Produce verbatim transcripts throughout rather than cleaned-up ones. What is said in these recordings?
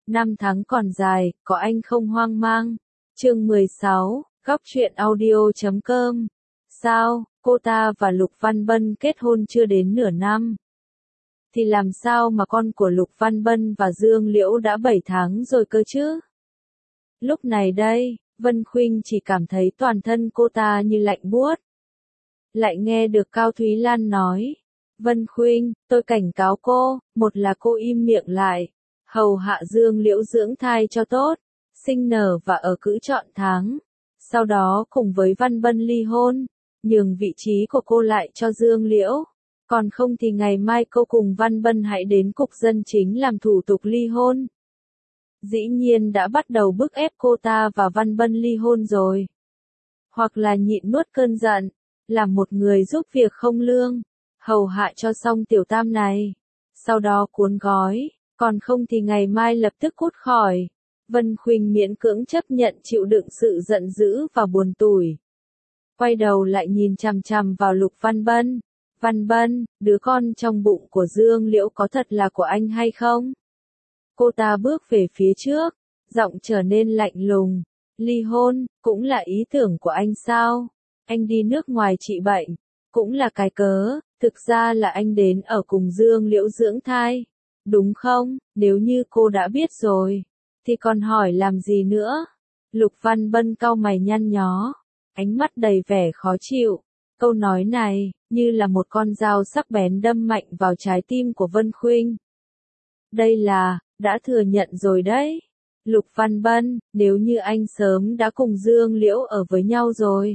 Năm tháng còn dài, có anh không hoang mang. Chương mười sáu, góc truyện audio chấm com. Sao, cô ta và Lục Văn Bân kết hôn chưa đến nửa năm. Thì làm sao mà con của Lục Văn Bân và Dương Liễu đã bảy tháng rồi cơ chứ? Lúc này đây, Vân Khuynh chỉ cảm thấy toàn thân cô ta như lạnh buốt. Lại nghe được Cao Thúy Lan nói. Vân Khuynh, tôi cảnh cáo cô, một là cô im miệng lại, hầu hạ Dương Liễu dưỡng thai cho tốt, sinh nở và ở cữ trọn tháng. Sau đó cùng với Văn Bân ly hôn, nhường vị trí của cô lại cho Dương Liễu. Còn không thì ngày mai cô cùng Văn Bân hãy đến cục dân chính làm thủ tục ly hôn. Dĩ nhiên đã bắt đầu bức ép cô ta và Văn Bân ly hôn rồi. Hoặc là nhịn nuốt cơn giận, làm một người giúp việc không lương, hầu hạ cho xong tiểu tam này. Sau đó cuốn gói, còn không thì ngày mai lập tức cút khỏi. Vân Khuynh miễn cưỡng chấp nhận chịu đựng sự giận dữ và buồn tủi. Quay đầu lại nhìn chằm chằm vào Lục Văn Bân. Văn Bân, đứa con trong bụng của Dương Liễu có thật là của anh hay không? Cô ta bước về phía trước, giọng trở nên lạnh lùng. Ly hôn, cũng là ý tưởng của anh sao? Anh đi nước ngoài trị bệnh, cũng là cái cớ, thực ra là anh đến ở cùng Dương Liễu dưỡng thai. Đúng không? Nếu như cô đã biết rồi, thì còn hỏi làm gì nữa? Lục Văn Bân cau mày nhăn nhó, ánh mắt đầy vẻ khó chịu. Câu nói này, như là một con dao sắc bén đâm mạnh vào trái tim của Vân Khuynh. Đây là, đã thừa nhận rồi đấy. Lục Văn Bân, nếu như anh sớm đã cùng Dương Liễu ở với nhau rồi.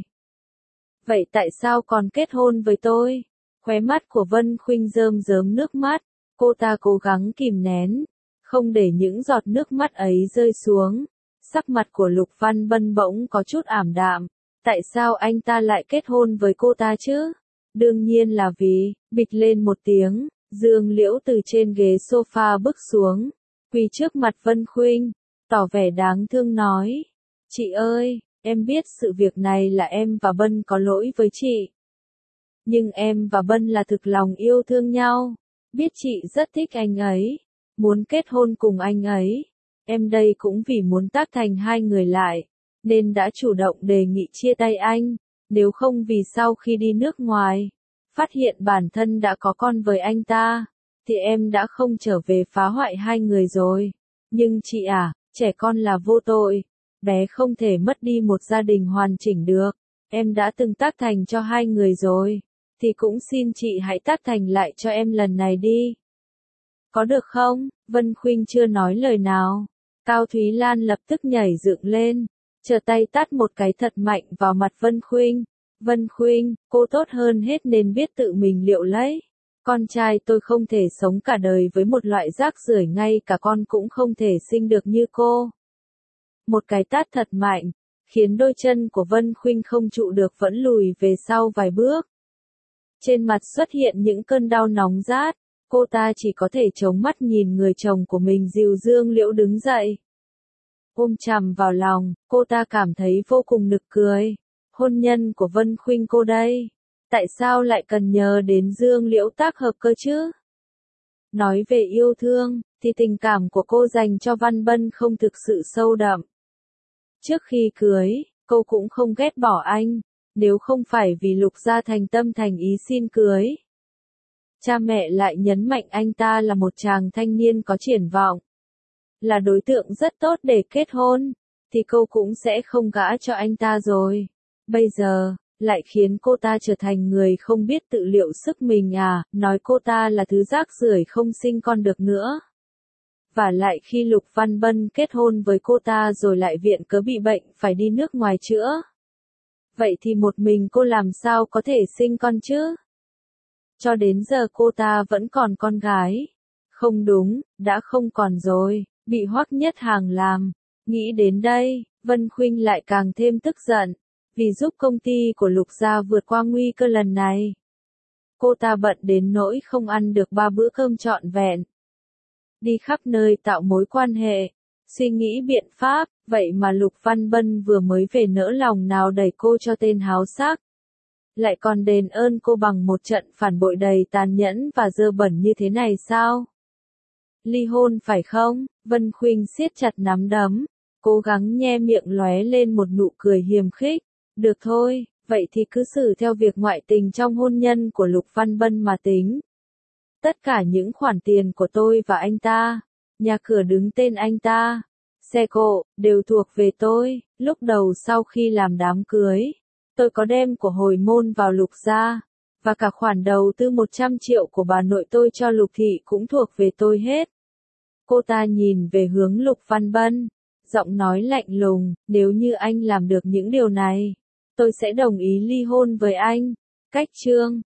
Vậy tại sao còn kết hôn với tôi? Khóe mắt của Vân Khuynh rơm rớm nước mắt, cô ta cố gắng kìm nén, không để những giọt nước mắt ấy rơi xuống. Sắc mặt của Lục Văn Bân bỗng có chút ảm đạm. Tại sao anh ta lại kết hôn với cô ta chứ? Đương nhiên là vì, bịch lên một tiếng, Dương Liễu từ trên ghế sofa bước xuống, quỳ trước mặt Vân Khuynh, tỏ vẻ đáng thương nói. Chị ơi, em biết sự việc này là em và Bân có lỗi với chị. Nhưng em và Bân là thực lòng yêu thương nhau, biết chị rất thích anh ấy, muốn kết hôn cùng anh ấy. Em đây cũng vì muốn tác thành hai người lại, nên đã chủ động đề nghị chia tay anh, nếu không vì sau khi đi nước ngoài, phát hiện bản thân đã có con với anh ta, thì em đã không trở về phá hoại hai người rồi. Nhưng chị à, trẻ con là vô tội, bé không thể mất đi một gia đình hoàn chỉnh được, em đã từng tác thành cho hai người rồi, thì cũng xin chị hãy tác thành lại cho em lần này đi. Có được không? Vân Khuynh chưa nói lời nào, Cao Thúy Lan lập tức nhảy dựng lên, trở tay tát một cái thật mạnh vào mặt Vân Khuynh. Vân Khuynh, cô tốt hơn hết nên biết tự mình liệu lấy. Con trai tôi không thể sống cả đời với một loại rác rưởi, ngay cả con cũng không thể sinh được như cô. Một cái tát thật mạnh, khiến đôi chân của Vân Khuynh không trụ được vẫn lùi về sau vài bước. Trên mặt xuất hiện những cơn đau nóng rát, cô ta chỉ có thể chống mắt nhìn người chồng của mình dìu Dương Liễu đứng dậy. Ôm chầm vào lòng, cô ta cảm thấy vô cùng nực cười. Hôn nhân của Vân Khuynh cô đây, tại sao lại cần nhờ đến Dương Liễu tác hợp cơ chứ? Nói về yêu thương, thì tình cảm của cô dành cho Văn Bân không thực sự sâu đậm. Trước khi cưới, cô cũng không ghét bỏ anh, nếu không phải vì Lục gia thành tâm thành ý xin cưới. Cha mẹ lại nhấn mạnh anh ta là một chàng thanh niên có triển vọng, là đối tượng rất tốt để kết hôn, thì cô cũng sẽ không gả cho anh ta rồi. Bây giờ, lại khiến cô ta trở thành người không biết tự liệu sức mình à, nói cô ta là thứ rác rưởi không sinh con được nữa. Và lại khi Lục Văn Bân kết hôn với cô ta rồi lại viện cớ bị bệnh phải đi nước ngoài chữa. Vậy thì một mình cô làm sao có thể sinh con chứ? Cho đến giờ cô ta vẫn còn con gái. Không đúng, đã không còn rồi, bị Hoắc Nhất Hàng làm. Nghĩ đến đây, Vân Khuynh lại càng thêm tức giận. Vì giúp công ty của Lục gia vượt qua nguy cơ lần này, cô ta bận đến nỗi không ăn được ba bữa cơm trọn vẹn. Đi khắp nơi tạo mối quan hệ, suy nghĩ biện pháp, vậy mà Lục Văn Bân vừa mới về nỡ lòng nào đẩy cô cho tên háo sắc. Lại còn đền ơn cô bằng một trận phản bội đầy tàn nhẫn và dơ bẩn như thế này sao? Ly hôn phải không? Vân Khuynh siết chặt nắm đấm, cố gắng nhe miệng lóe lên một nụ cười hiềm khích. Được thôi, vậy thì cứ xử theo việc ngoại tình trong hôn nhân của Lục Văn Bân mà tính. Tất cả những khoản tiền của tôi và anh ta, nhà cửa đứng tên anh ta, xe cộ, đều thuộc về tôi. Lúc đầu sau khi làm đám cưới, tôi có đem của hồi môn vào Lục gia, và cả khoản đầu tư một trăm triệu của bà nội tôi cho Lục thị cũng thuộc về tôi hết. Cô ta nhìn về hướng Lục Văn Bân, giọng nói lạnh lùng, nếu như anh làm được những điều này, tôi sẽ đồng ý ly hôn với anh. Cách chương